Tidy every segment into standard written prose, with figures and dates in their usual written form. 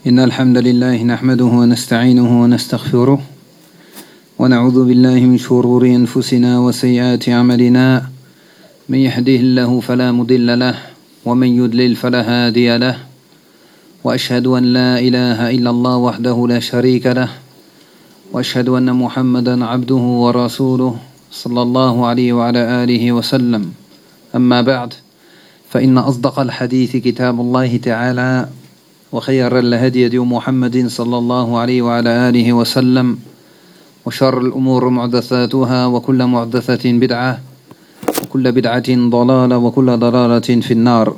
إن الحمد لله نحمده ونستعينه ونستغفره ونعوذ بالله من شرور أنفسنا وسيئات أعمالنا من يهده الله فلا مضل له ومن يضلل فلا هادي له وأشهد أن لا إله إلا الله وحده لا شريك له وأشهد أن محمدا عبده ورسوله صلى الله عليه وعلى آله وسلم. أما بعد فإن أصدق الحديث كتاب الله تعالى وخير الهدي هدي محمد صلى الله عليه وعلى آله وسلم وشر الأمور محدثاتها وكل محدثة بدعة وكل بدعة ضلالة وكل ضلالة في النار.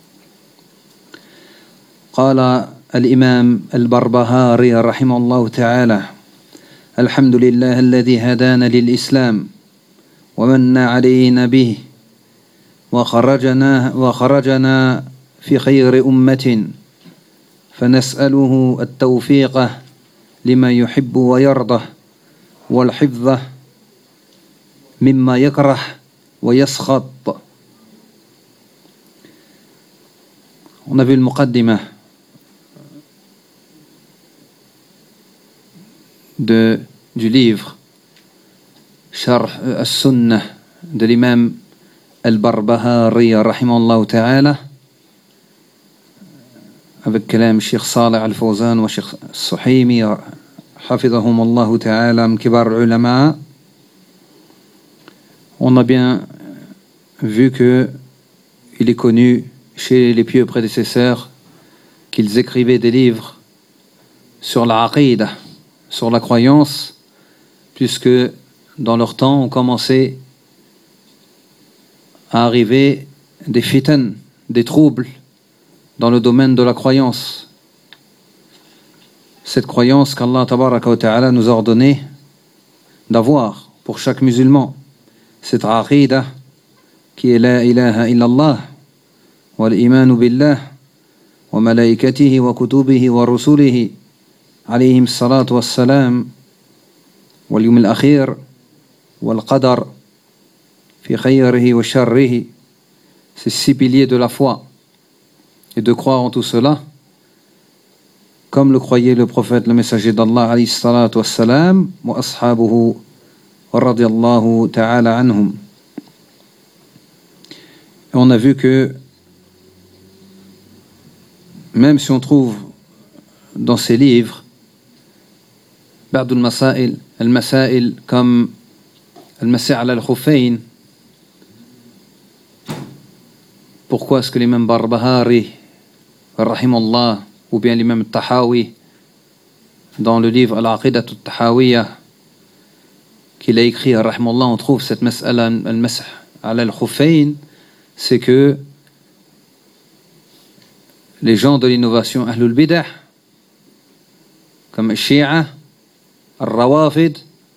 قال الإمام البربهاري رحمه الله تعالى: الحمد لله الذي هدانا للإسلام ومن علينا به وخرجنا في خير أمة فنسأله التوفيق لما يحب ويرضى والحفظ مما يكره ويسخط. On a vu le muqaddimah du livre Sharh al-Sunnah de l'imam Al-Barbahari rahimahullah ta'ala avec كلام الشيخ صالح الفوزان والشيخ السحيمي حفظهم الله تعالى من كبار العلماء. On a bien vu que il est connu chez les pieux prédécesseurs qu'ils écrivaient des livres sur la aqidah, sur la croyance, puisque dans leur temps on commençait à arriver des fitan, des troubles dans le domaine de la croyance. Cette croyance qu'Allah tabaraka wa ta'ala nous a ordonné d'avoir pour chaque musulman. Cette aqidah qui est la ilaha illallah wal imanu billah wa malaikatihi wa kutubihi wa rusulihi alayhim salatu wassalam wal yawm al-akhir wal qadar fi khayrihi wa sharrihi. Ces 6 piliers de la foi, et de croire en tout cela comme le croyait le prophète, le messager d'Allah alayhi salatu wassalam wa ashabuhu radiyallahu ta'ala anhum. Et on a vu que même si on trouve dans ces livres بعض المسائل comme المسح على الخفين, pourquoi est-ce que l'imam Barbahari rahimahullah ou bien l'imam Tahawi dans le livre Al-Aqidah Al-Tahawiyah qu'il a écrit rahimahullah, on trouve cette mas'ala al-masah ala al-khuffayn, c'est que les gens de l'innovation Ahlul Bidah comme Shia, Al-Rawafid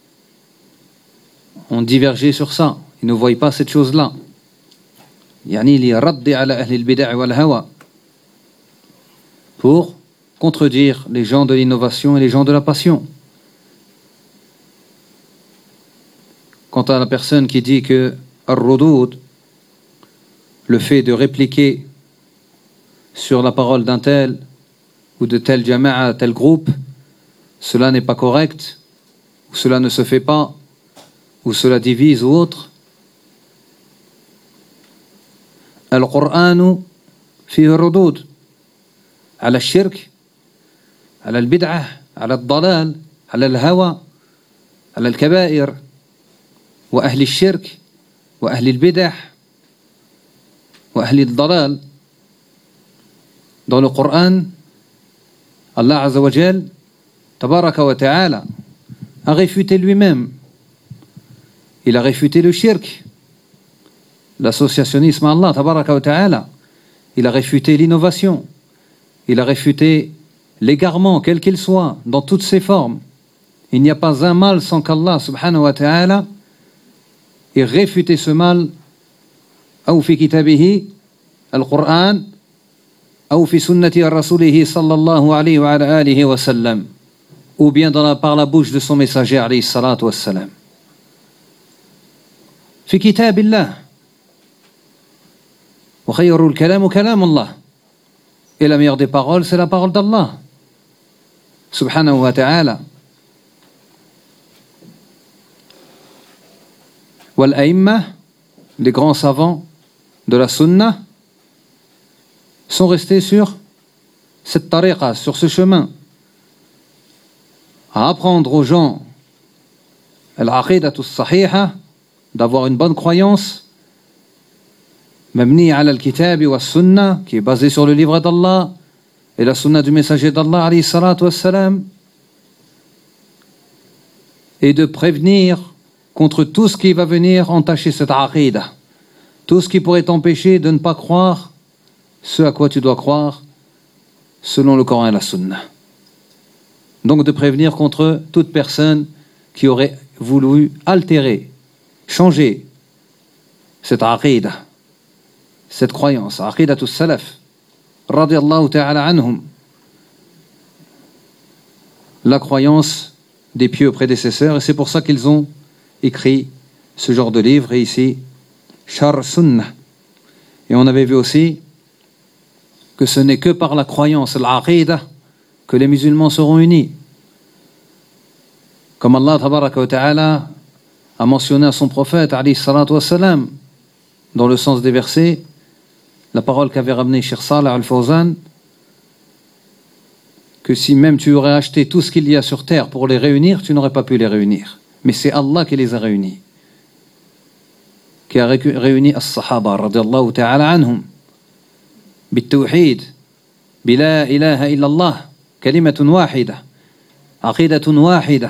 ont divergé sur ça. Ils ne voient pas cette chose-là. يعني ليرد على أهل البدع والهوى, pour contredire les gens de l'innovation et les gens de la passion. Quant à la personne qui dit que ar-rudud, le fait de répliquer sur la parole d'un tel ou de tel jama'a, tel groupe, cela n'est pas correct, ou cela ne se fait pas, ou cela divise ou autre. القرآن فيه ردود على الشرك، على البدعة، على الضلال، على الهوى، على الكبائر وأهل الشرك وأهل البدع وأهل الضلال. Dans le Coran, Allah Azza wa Jal tabaraka wa ta'ala a réfuté lui-même. Il a réfuté le shirk, l'associationnisme à Allah tabaraka wa ta'ala. Il a réfuté l'innovation. Il a réfuté l'égarement, quel qu'il soit, dans toutes ses formes. Il n'y a pas un mal sans qu'Allah subhanahu wa ta'ala ait réfuté ce mal, ou fi kitabihi al-Qur'an, ou fi sunnati rasulihi sallallahu alayhi wa alihi wa sallam, ou bien par la bouche de son messager alayhi salatu wa sallam. Fi kitabillah. وخير الكلام كلام الله. Et la meilleure des paroles, c'est la parole d'Allah. subhanahu wa ta'ala. Wal-Aïmma, les grands savants de la Sunna, sont restés sur cette tariqa, sur ce chemin, à apprendre aux gens al-aqidatu as-sahiha, d'avoir une bonne croyance, mabni ala al-kitab wa sunna, qui est basée sur le livre d'Allah et la sunna du messager d'Allah alayhi salatu wassalam, et de prévenir contre tout ce qui va venir entacher cette aqidah, tout ce qui pourrait t'empêcher de ne pas croire ce à quoi tu dois croire selon le Coran et la Sunna. Donc de prévenir contre toute personne qui aurait voulu altérer, changer cette aqidah, cette croyance, aqidatus salaf, radiyallahu ta'ala anhum, la croyance des pieux prédécesseurs, et c'est pour ça qu'ils ont écrit ce genre de livre, et ici, Sharh Sunnah. Et on avait vu aussi que ce n'est que par la croyance, l'aqidah, que les musulmans seront unis. Comme Allah tabaraka wa ta'ala a mentionné à son prophète, alayhi salatu wassalam, dans le sens des versets, la parole qu'avait ramenée Cheikh Salih al-Fawzan, que si même tu aurais acheté tout ce qu'il y a sur terre pour les réunir, tu n'aurais pas pu les réunir. Mais c'est Allah qui les a réunis, qui a réuni as-sahaba radiyallahu ta'ala anhum بالتوحيد بلا إله إلا الله كلمة واحدة عقيدة واحدة,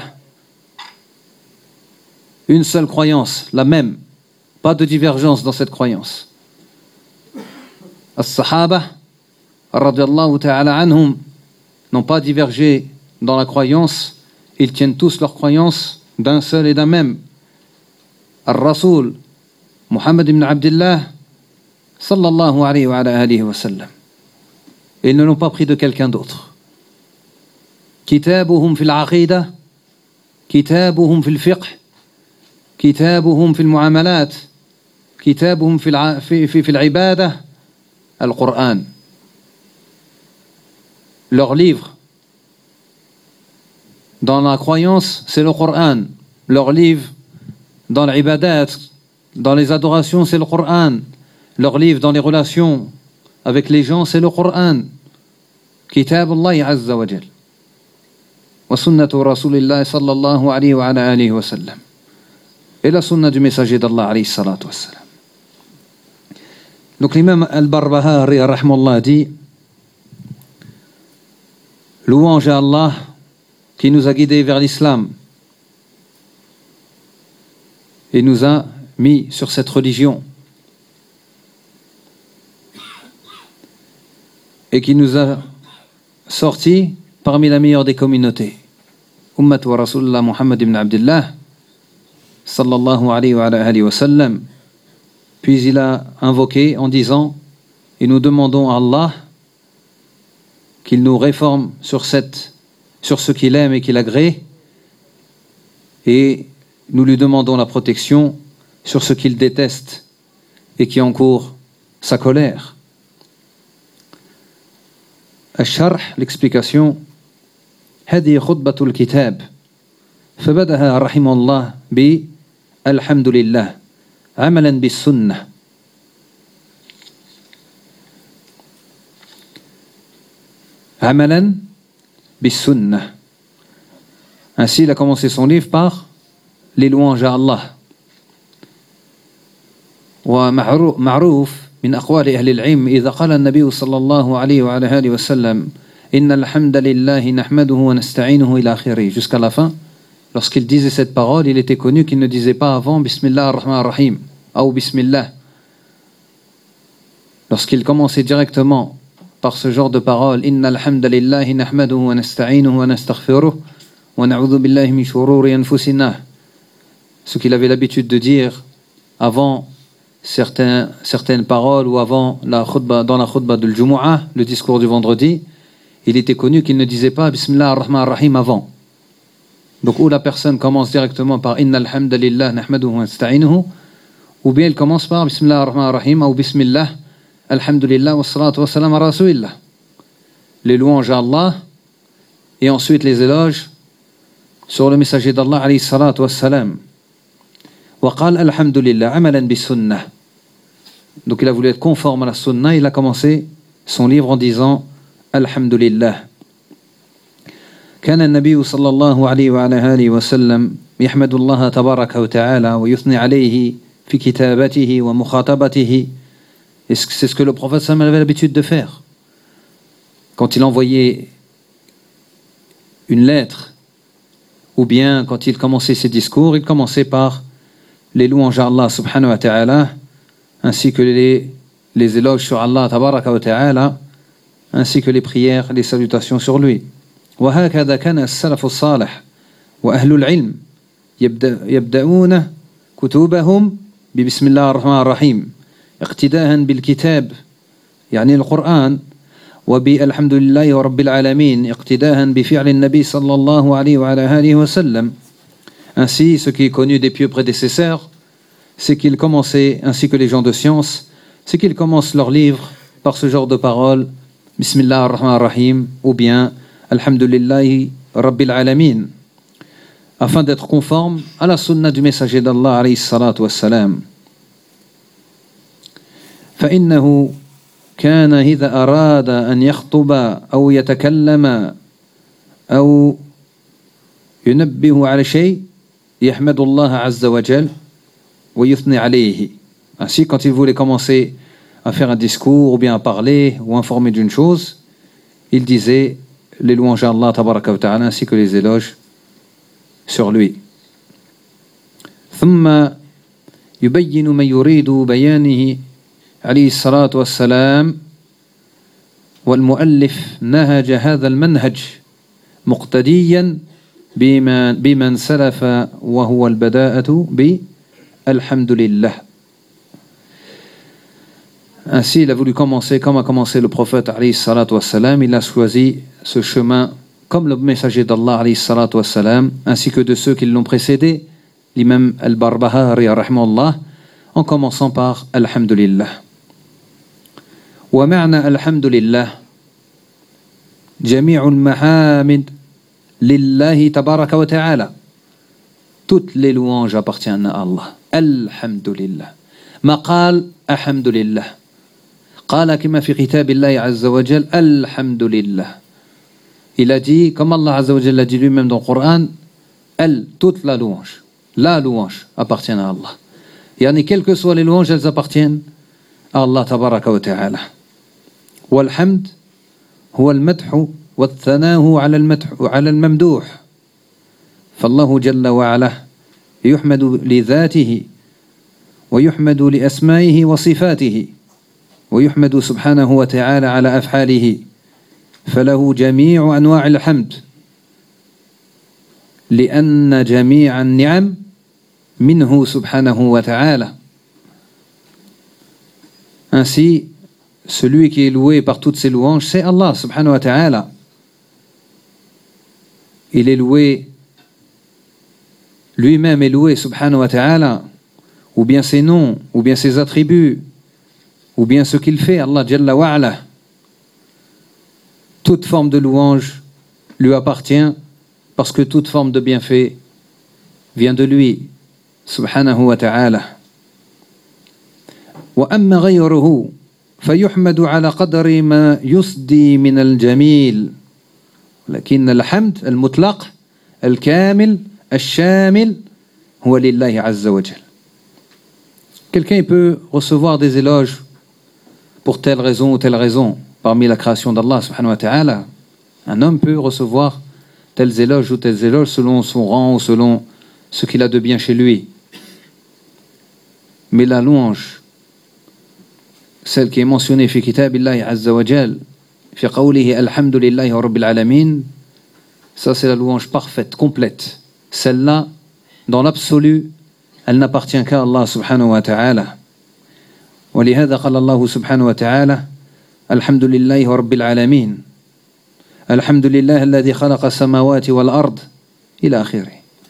une seule croyance, la même, pas de divergence dans cette croyance. As-sahaba radiyallahu ta'ala anhum n'ont pas divergé dans la croyance, ils tiennent tous leur croyance d'un seul et d'un même. Al-Rasoul Muhammad ibn Abdullah sallallahu alayhi wa alihi wa sallam. Ils ne l'ont pas pris de quelqu'un d'autre. Kitabuhum fil aqida, kitabuhum fil fiqh, kitabuhum fil muamalat, kitabuhum fil ibadah, al-Qur'an. Leur livre dans la croyance, c'est le Qur'an. Leur livre dans l'ibadat, dans les adorations, c'est le Qur'an. Leur livre dans les relations avec les gens, c'est le Qur'an. Kitab Allah Azza wa Jal. Wa sunnatu Rasulillah sallallahu alayhi wa alihi wa sallam. Et la sunna du messager d'Allah alayhi salatu wa sallam. Donc l'imam al-Barbahari rahmallah dit: louange à Allah qui nous a guidés vers l'islam et nous a mis sur cette religion et qui nous a sortis parmi la meilleure des communautés. Ummat wa Rasulullah Muhammad ibn Abdullah sallallahu alayhi wa alihi wa sallam. Puis il a invoqué en disant: et nous demandons à Allah qu'il nous réforme sur ce qu'il aime et qu'il agrée, et nous lui demandons la protection sur ce qu'il déteste et qui encourt sa colère. الشرح, l'explication: هذه خطبة الكتاب فبدأها رحمه الله بالحمد لله عملا بالسنة. عملا بالسنة. Ainsi, il a commencé son livre par les louanges à Allah. ومعروف من أقوال أهل العلم إذا قال النبي صلى الله عليه وعلى آله وسلم إن الحمد لله نحمده ونستعينه إلى آخره, jusqu'à la fin. Lorsqu'il disait cette parole, il était connu qu'il ne disait pas avant Bismillah ar-Rahman ar-Rahim ou Bismillah. Lorsqu'il commençait directement par ce genre de parole, Inna alhamdulillahi nahmaduhu wa nasta'inuhu wa nastaghfiruh wa na'udhu billahi min shururi anfusina, ce qu'il avait l'habitude de dire avant certaines paroles ou avant la khutbah, dans la khutbah de l'Jumu'ah, le discours du vendredi, il était connu qu'il ne disait pas Bismillah ar-Rahman ar-Rahim avant. Donc où la personne commence directement par Inna alhamdulillah nahmaduhu wa nasta'inuhu, ou bien elle commence par Bismillah ar-Rahman ar-Rahim ou Bismillah alhamdulillah wa salatu wa salam à Rasulillah. Les louanges à Allah et ensuite les éloges sur le messager d'Allah alayhi salatu wassalam. وقال الحمد لله عملا بالسنة. Donc il a voulu être conforme à la sunna, il a commencé son livre en disant Alhamdulillah. كان النبي صلى الله عليه وعلى آله وسلم يحمد الله تبارك وتعالى ويثني عليه في كتابته ومخاطبته. Et c'est ce que le prophète sallam avait l'habitude de faire. Quand il envoyait une lettre, ou bien quand il commençait ses discours, il commençait par les louanges à Allah subhanahu wa ta'ala, ainsi que les éloges sur Allah tabaraka wa ta'ala, ainsi que les prières, les salutations sur lui. وهكذا كان السلف الصالح وأهل العلم يبدأون كتبهم ببسم الله الرحمن الرحيم اقتداء بالكتاب يعني القرآن وبالحمد لله رب العالمين اقتداء بفعل النبي صلى الله عليه وعلى آله وسلم. Ainsi, ce qui est connu des pieux prédécesseurs, c'est qu'ils commençaient, ainsi que les gens de science, c'est qu'ils commencent leur livre par ce genre de paroles, Bismillah ar-Rahman ar-Rahim, ou bien Alhamdulillahi Rabbil Alamin, afin d'être conforme à la sunna du messager d'Allah alayhi salatu wassalam. فإنه كان إذا أراد أن يخطب أو يتكلم أو ينبه على شيء يحمد الله عز وجل ويثني عليه. Ainsi, quand il voulait commencer à faire un discours ou bien à parler ou informer d'une chose, il disait les louanges à Allah tabaraka wa ta'ala ainsi que les éloges sur lui. ثم يبين ما يريد بيانه عليه الصلاة والسلام والمؤلف نهج هذا المنهج مقتديا بمن سلف وهو البداءة بالحمد لله. Ainsi, il a voulu commencer comme a commencé le prophète alayhi salatu wassalam. Il a choisi ce chemin comme le messager d'Allah alayhi salatu wassalam, ainsi que de ceux qui l'ont précédé, l'imam al-Barbahari rahimahullah, en commençant par Alhamdulillah. ومعنى الحمد لله جميع المحامد لله تبارك وتعالى. Toutes les louanges appartiennent à Allah. Alhamdulillah. ما قال الحمد لله. قال كما في كتاب الله عز وجل الحمد لله. Il a dit, comme Allah Azza wa Jalla l'a dit lui-même dans le Coran, toute la louange appartient à Allah. Yani, quelles que soient les louanges, elles appartiennent à Allah tabaraka wa ta'ala. والحمد هو المدح والثناء على الممدوح. فالله جل وعلا يحمد لذاته ويحمد لأسمائه وصفاته ويحمد سبحانه وتعالى على أفعاله فله جميع أنواع الحمد لأن جميع النعم منه سبحانه وتعالى. Ainsi, celui qui est loué par toutes ses louanges, c'est Allah subhanahu wa ta'ala. Il est loué, lui-même est loué subhanahu wa ta'ala, ou bien ses noms, ou bien ses attributs, ou bien ce qu'il fait, Allah Jalla wa Ala. Toute forme de louange lui appartient parce que toute forme de bienfait vient de lui, subhanahu wa ta'ala. وأما غيره فيحمد على قدر ما يصدي من الجميل لكن الحمد المطلق الكامل الشامل هو لله عز وجل. Quelqu'un peut recevoir des éloges pour telle raison ou telle raison parmi la création d'Allah subhanahu wa ta'ala. Un homme peut recevoir tels éloges ou tels éloges selon son rang ou selon ce qu'il a de bien chez lui. Mais la louange, celle qui est mentionnée fi kitabillahi azza wa jal, fi qawlihi alhamdulillahi rabbil alamin, ça c'est la louange parfaite, complète. Celle-là, dans l'absolu, elle n'appartient qu'à Allah subhanahu wa ta'ala. ولهذا قال الله سبحانه وتعالى الحمد لله رب العالمين الحمد لله الذي خلق السماوات والأرض إلى آخره.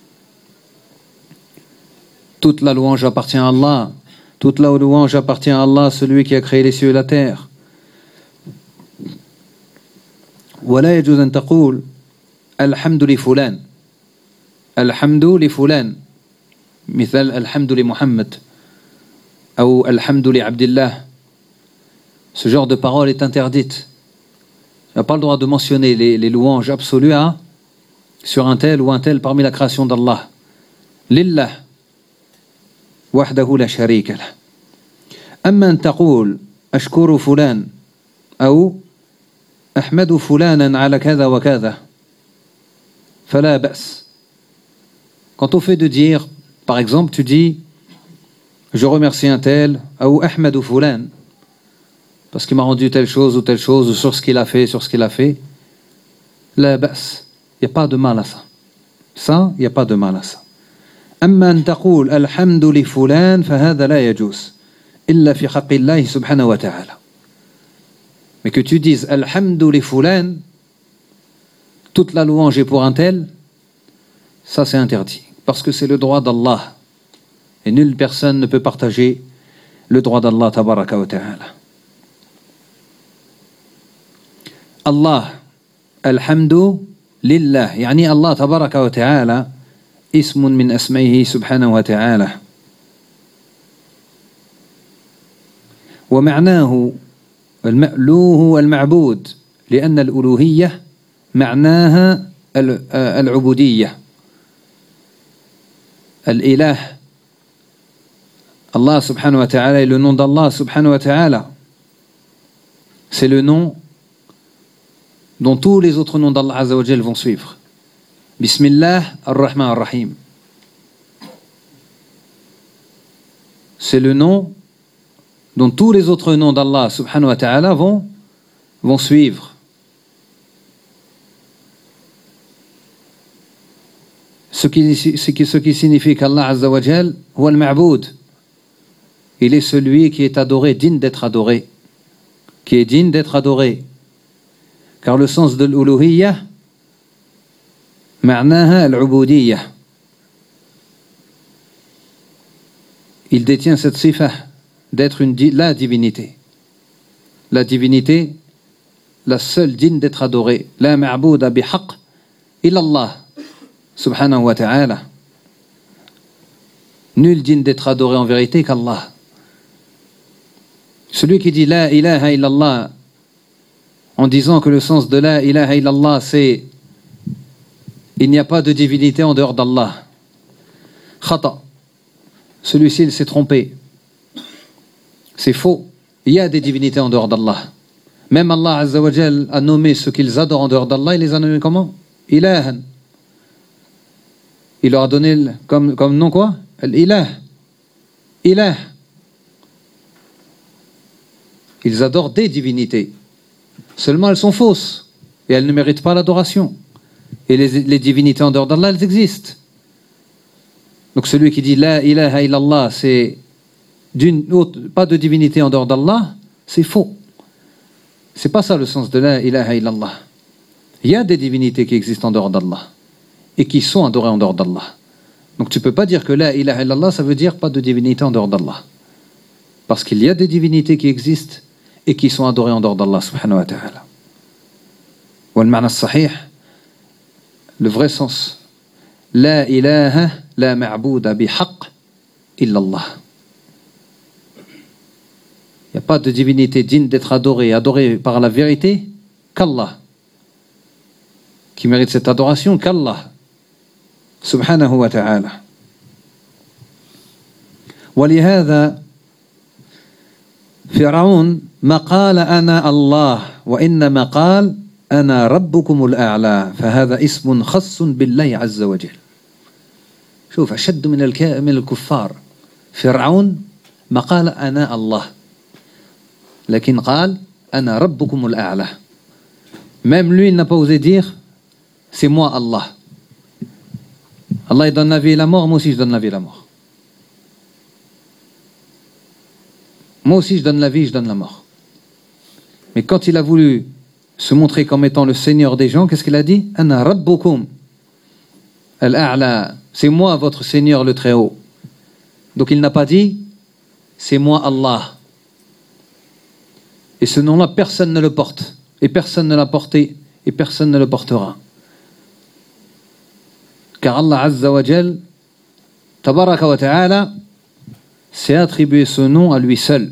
Toute la louange appartient à Allah. Toute la louange appartient à Allah, celui qui a créé les cieux et la terre. ولا يجوز أن تقول الحمد لفلان الحمد لفلان مثال الحمد لمحمد أو الحمد لعبد الله. Ce genre de parole est interdite. Tu n'as pas le droit de mentionner les louanges absolues sur un tel ou un tel parmi la création d'Allah. Lillah وحده لا شريك له. أما أن تقول أشكر فلان أو أحمد فلانا على كذا وكذا فلا بأس. Quant au fait de dire, par exemple, tu dis je remercie un tel ou Ahmed ou Fulan parce qu'il m'a rendu telle chose ou sur ce qu'il a fait, la ba's. Il n'y a pas de mal à ça. Ça, il n'y a pas de mal à ça. أما أن تقول الحمد لفلان فهذا لا يجوز إلا في حق الله سبحانه وتعالى. Mais que tu dises Alhamdu li fulan, toute la louange est pour un tel, ça c'est interdit. Parce que c'est le droit d'Allah. Et nulle personne ne peut partager le droit d'Allah tabaraka wa ta'ala. Allah, Alhamdu lillah, يعني Allah tabaraka wa ta'ala, اسم من أسمائه سبحانه وتعالى. ومعناه المألوه والمعبود لأن الألوهية معناها العبودية. الإله Allah subhanahu wa ta'ala est le nom d'Allah subhanahu wa ta'ala. C'est le nom dont tous les autres noms d'Allah azza wa jal vont suivre. Bismillah ar-Rahman ar-Rahim. C'est le nom dont tous les autres noms d'Allah subhanahu wa ta'ala vont suivre. Ce qui signifie qu'Allah azza wa jal huwa al-ma'boud. Il est celui qui est adoré, digne d'être adoré. Qui est digne d'être adoré. Car le sens de l'uluhiyya, ma'naha al-ubudiyya. Il détient cette sifa d'être la divinité. La divinité, la seule digne d'être adorée. La ma'bouda bihaq illa Allah subhanahu wa ta'ala. Nul digne d'être adoré en vérité qu'Allah. Celui qui dit la ilaha illallah en disant que le sens de la ilaha illallah c'est il n'y a pas de divinité en dehors d'Allah. Khata. Celui-ci il s'est trompé. C'est faux. Il y a des divinités en dehors d'Allah. Même Allah azza wa jal a nommé ceux qu'ils adorent en dehors d'Allah, il les a nommés comment? Ilahan. Il leur a donné comme nom quoi? Al-ilah. Ilah. Ils adorent des divinités. Seulement elles sont fausses. Et elles ne méritent pas l'adoration. Et les divinités en dehors d'Allah, elles existent. Donc celui qui dit la ilaha illallah, c'est pas de divinité en dehors d'Allah, c'est faux. C'est pas ça le sens de la ilaha illallah. Il y a des divinités qui existent en dehors d'Allah et qui sont adorées en dehors d'Allah. Donc tu peux pas dire que la ilaha illallah, ça veut dire pas de divinité en dehors d'Allah. Parce qu'il y a des divinités qui existent et qui sont adorées en dehors d'Allah subhanahu wa ta'ala. والمعنى الصحيح, le vrai sens, la ilaha la ma'bouda bihaq illa Allah. Il n'y a pas de divinité digne d'être adorée par la vérité qu'Allah. Qui mérite cette adoration qu'Allah subhanahu wa ta'ala. ولهذا فرعون ما قال أنا الله وإنما قال أنا ربكم الأعلى فهذا اسم خاص بالله عز وجل. شوف أشد من الكفار. فرعون ما قال أنا الله لكن قال أنا ربكم الأعلى. Même lui il n'a pas osé dire c'est moi Allah. Allah il donne la vie et la mort, moi aussi je donne la vie et la mort. Moi aussi je donne la vie, je donne la mort. Mais quand il a voulu se montrer comme étant le Seigneur des gens, qu'est-ce qu'il a dit? Ana rabbukum al-a'la. C'est moi votre Seigneur le Très-Haut. Donc il n'a pas dit c'est moi Allah. Et ce nom-là, personne ne le porte. Et personne ne l'a porté. Et personne ne le portera. Car Allah Azza wa Jal, Tabaraka wa Ta'ala, s'est attribué ce nom à lui seul.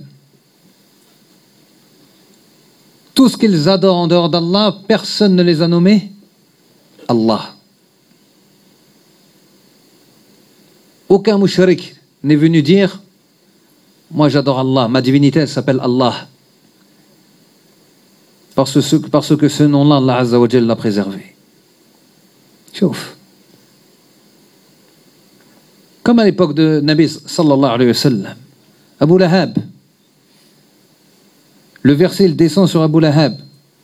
Tout ce qu'ils adorent en dehors d'Allah, personne ne les a nommés Allah. Aucun mushrik n'est venu dire moi j'adore Allah, ma divinité elle s'appelle Allah. Parce que ce nom-là, Allah Azza wa Jal l'a préservé. Chouf. Comme à l'époque de Nabi sallallahu alayhi wa sallam, Abu Lahab. Le verset il descend sur Abu Lahab.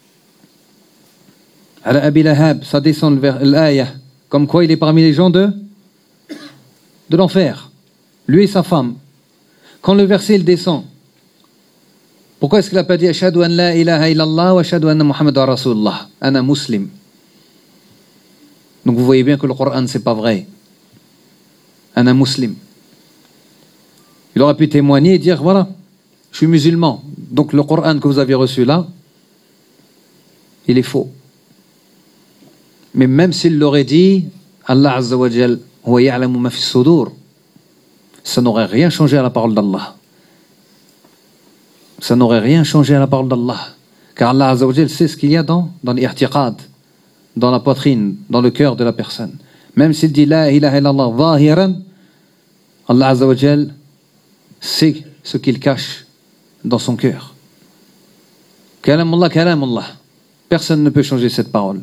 Ala Abi Lahab, ça descend l'ayah. Comme quoi il est parmi les gens de l'enfer. Lui et sa femme. Quand le verset il descend, pourquoi est-ce qu'il n'a pas dit Ashhadu an la ilaha illallah wa ashhadu anna Muhammadan Rasulullah, ana muslim. Donc vous voyez bien que le Coran c'est pas vrai. Ana muslim. Il aurait pu témoigner et dire voilà, je suis musulman. Donc le Coran que vous avez reçu là, il est faux. Mais même s'il l'aurait dit, Allah Azza wa Jal, huwa ya'lamu ma fi sudur, ça n'aurait rien changé à la parole d'Allah. Ça n'aurait rien changé à la parole d'Allah. Car Allah Azza wa Jal sait ce qu'il y a dans l'ihtiqad, dans la poitrine, dans le cœur de la personne. Même s'il dit la ilaha illallah zahiran, Allah Azza wa Jal sait ce qu'il cache dans son cœur. Kalam Allah. Personne ne peut changer cette parole.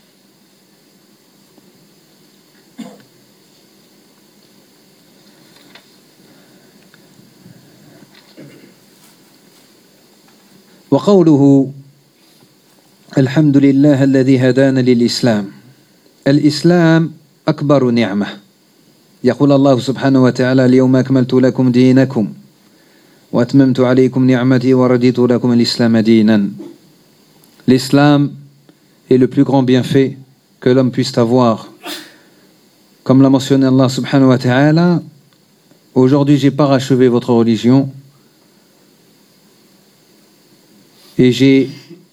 وقوله الحمد لله الذي هدانا للإسلام. الإسلام أكبر نعمة. يقول الله سبحانه وتعالى اليوم أكملت لكم دينكم وأتممت عليكم نعمتي ورضيت لكم الإسلام دينا. L'islam est le plus grand bienfait que l'homme puisse avoir. Comme l'a mentionné Allah subhanahu wa ta'ala, aujourd'hui j'ai parachevé votre religion et j'ai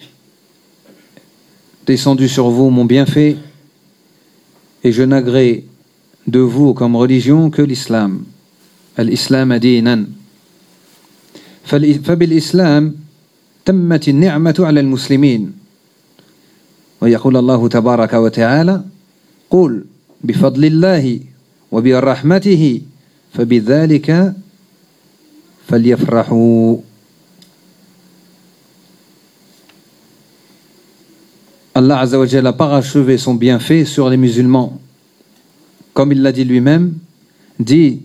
descendu sur vous mon bienfait et je n'agrée de vous comme religion que l'islam. Al-Islam dinan. فبالإسلام تمت النعمة على المسلمين ويقول الله تبارك وتعالى قل بفضل الله وبرحمته فبذلك فليفرحوا. Allah Azza wa Jalla a parachevé son bienfait sur les musulmans. Comme il l'a dit lui-même, dit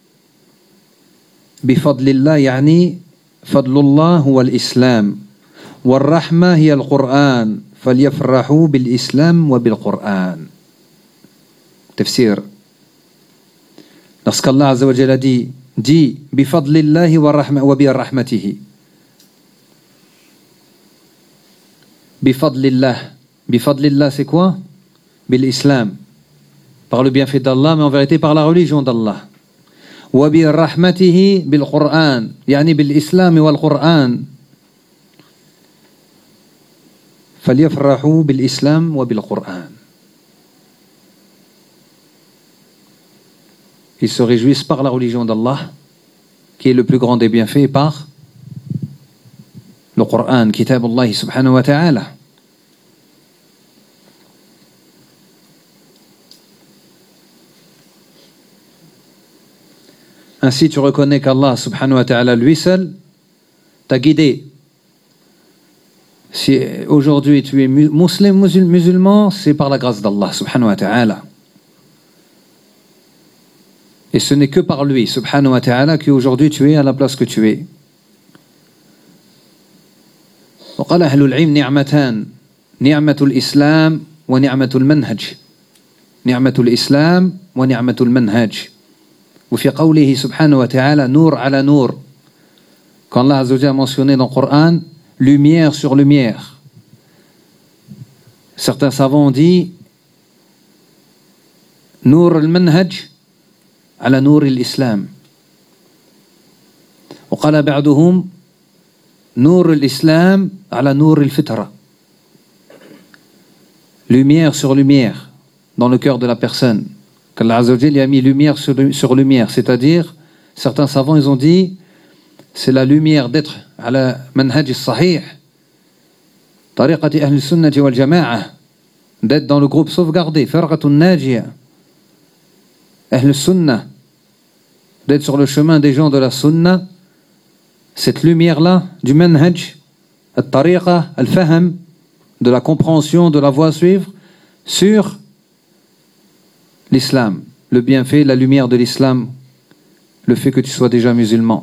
bifadlillah yani fadlullah huwa al-islam والرحمة هي القرآن فليفرحوا بالإسلام وبالقرآن. Tafsir. Lorsqu'Allah Azza wa Jalla dit bifadlillahi wa birahmatihi. Bifadlillah c'est quoi? Bil-Islam. Par le bienfait d'Allah, mais en vérité par la religion d'Allah. Wa birahmatihi bil-Qur'an. Yani bil-Islam wal-Qur'an. فليفرحوا بالإسلام وبالقرآن. Ils se réjouissent par la religion d'Allah, qui est le plus grand des bienfaits, par le Coran, Kitab Allah subhanahu wa ta'ala. Ainsi, tu reconnais qu'Allah subhanahu wa ta'ala, lui seul, t'a guidé. Si aujourd'hui tu es musulman, c'est par la grâce d'Allah subhanahu wa ta'ala. Et ce n'est que par lui subhanahu wa ta'ala qu'aujourd'hui tu es à la place que tu es. وقال أهل العلم نعمتان نعمة الإسلام ونعمة المنهج نعمة الإسلام ونعمة المنهج وفي قوله سبحانه وتعالى نور على نور. Quand Allah Azza wa Jalla a mentionné dans le Coran lumière sur lumière. Certains savants ont dit Nour al-Manhaj ala Nour al-Islam. وقال بعضهم نور الإسلام على نور الفطرة. Lumière sur lumière dans le cœur de la personne. qu'Allah Azza wa Jal y a mis lumière sur lumière, c'est-à-dire, certains savants, ils ont dit, c'est la lumière d'être à la manhaj sahih, tariqati ahl sunnati wal jama'a, d'être dans le groupe sauvegardé, farqatun najiyah, ahl sunnah, d'être sur le chemin des gens de la sunna, cette lumière-là, du manhaj, al-tariqa, al-faham, de la compréhension, de la voie à suivre, sur l'islam, le bienfait, la lumière de l'islam, le fait que tu sois déjà musulman.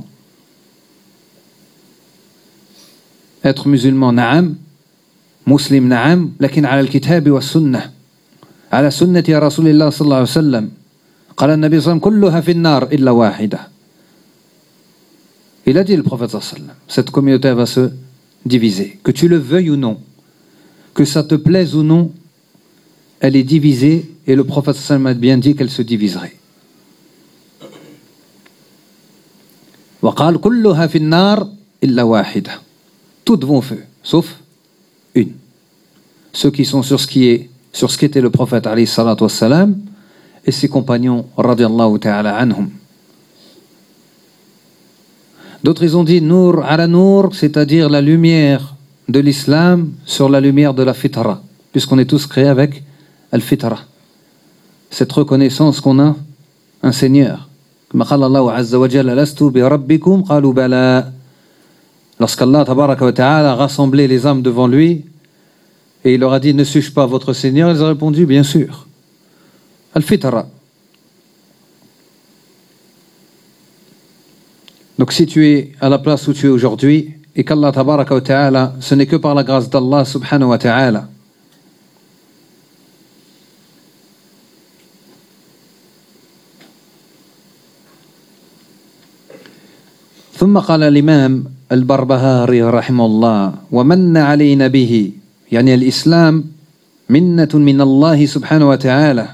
Être musulman, na'am, muslim, na'am, lakin ala al-kitab wa sunnah, ala sunnati rasulillah sallallahu alayhi wa sallam. قال النبي صلى الله عليه وسلم كلها في النار إلا واحدة. Il a dit le prophète sallallahu alayhi wa sallam, cette communauté va se diviser, que tu le veuilles ou non, que ça te plaise ou non, elle est divisée, et le prophète sallallahu alayhi wa sallam a bien dit qu'elle se diviserait. وقال كلها في النار إلا واحدة. Toutes vont au feu, sauf une. Ceux qui sont sur ce qu'était le prophète alayhi salatu wassalam et ses compagnons radiyallahu ta'ala anhum. D'autres ils ont dit Nour ala Nour, c'est-à-dire la lumière de l'islam sur la lumière de la fitra, puisqu'on est tous créés avec al-fitra, cette reconnaissance qu'on a un Seigneur. Lorsqu'Allah tabaraka wa ta'ala a rassemblé les âmes devant lui et il leur a dit ne suis-je pas votre Seigneur, ils ont répondu bien sûr. Al-fitra. Donc si tu es à la place où tu es aujourd'hui et qu'Allah tabaraka wa ta'ala, ce n'est que par la grâce d'Allah subhanahu wa ta'ala, ثم قال الإمام البربهاري رحمه الله ومن علينا به يعني الإسلام منة من الله سبحانه وتعالى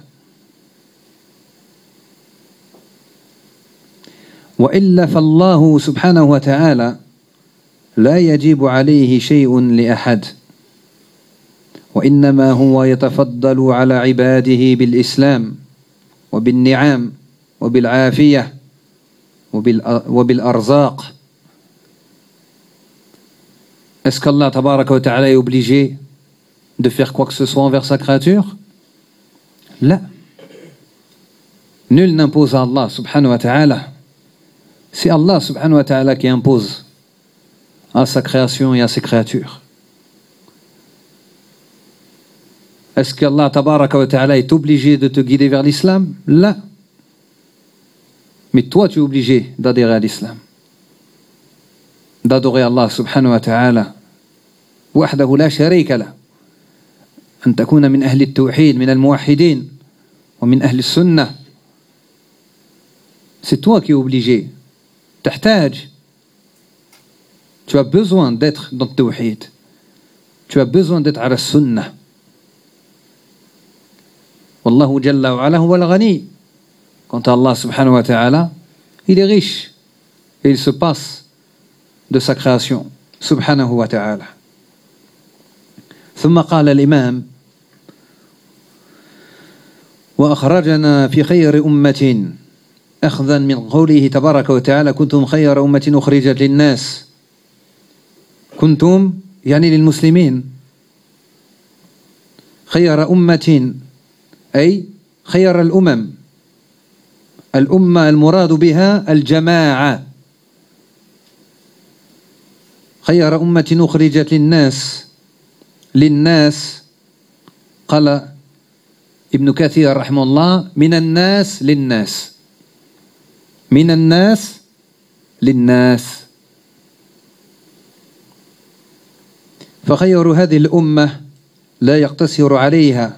وإلا فالله سبحانه وتعالى لا يجب عليه شيء لأحد وإنما هو يتفضل على عباده بالإسلام وبالنعم وبالعافية وبالأرزاق. Est-ce qu'Allah tabaraka wa ta'ala est obligé de faire quoi que ce soit envers sa créature? Là. Nul n'impose à Allah subhanahu wa ta'ala. C'est Allah subhanahu wa ta'ala qui impose à sa création et à ses créatures. Est-ce qu'Allah tabaraka wa ta'ala est obligé de te guider vers l'islam? Là. Mais toi tu es obligé d'adhérer à l'islam, d'adorer Allah subhanahu wa ta'ala وحده لا شريك له أن تكون من أهل التوحيد من الموحدين ومن أهل السنة. C'est toi qui es obligé. تحتاج. Tu as besoin d'être dans le tawhid. Tu as besoin d'être à la sunnah. والله جل وعلا هو الغني. Quant à Allah subhanahu wa ta'ala, il est riche et il se passe de sa création subhanahu wa ta'ala. ثم قال الإمام وأخرجنا في خير أمة أخذا من قوله تبارك وتعالى كنتم خير أمة أخرجت للناس. كنتم يعني للمسلمين خير أمة أي خير الأمم. الأمة المراد بها الجماعة. خير أمة أخرجت للناس قال ابن كثير رحمه الله من الناس للناس. من الناس للناس. فخير هذه الأمة لا يقتصر عليها.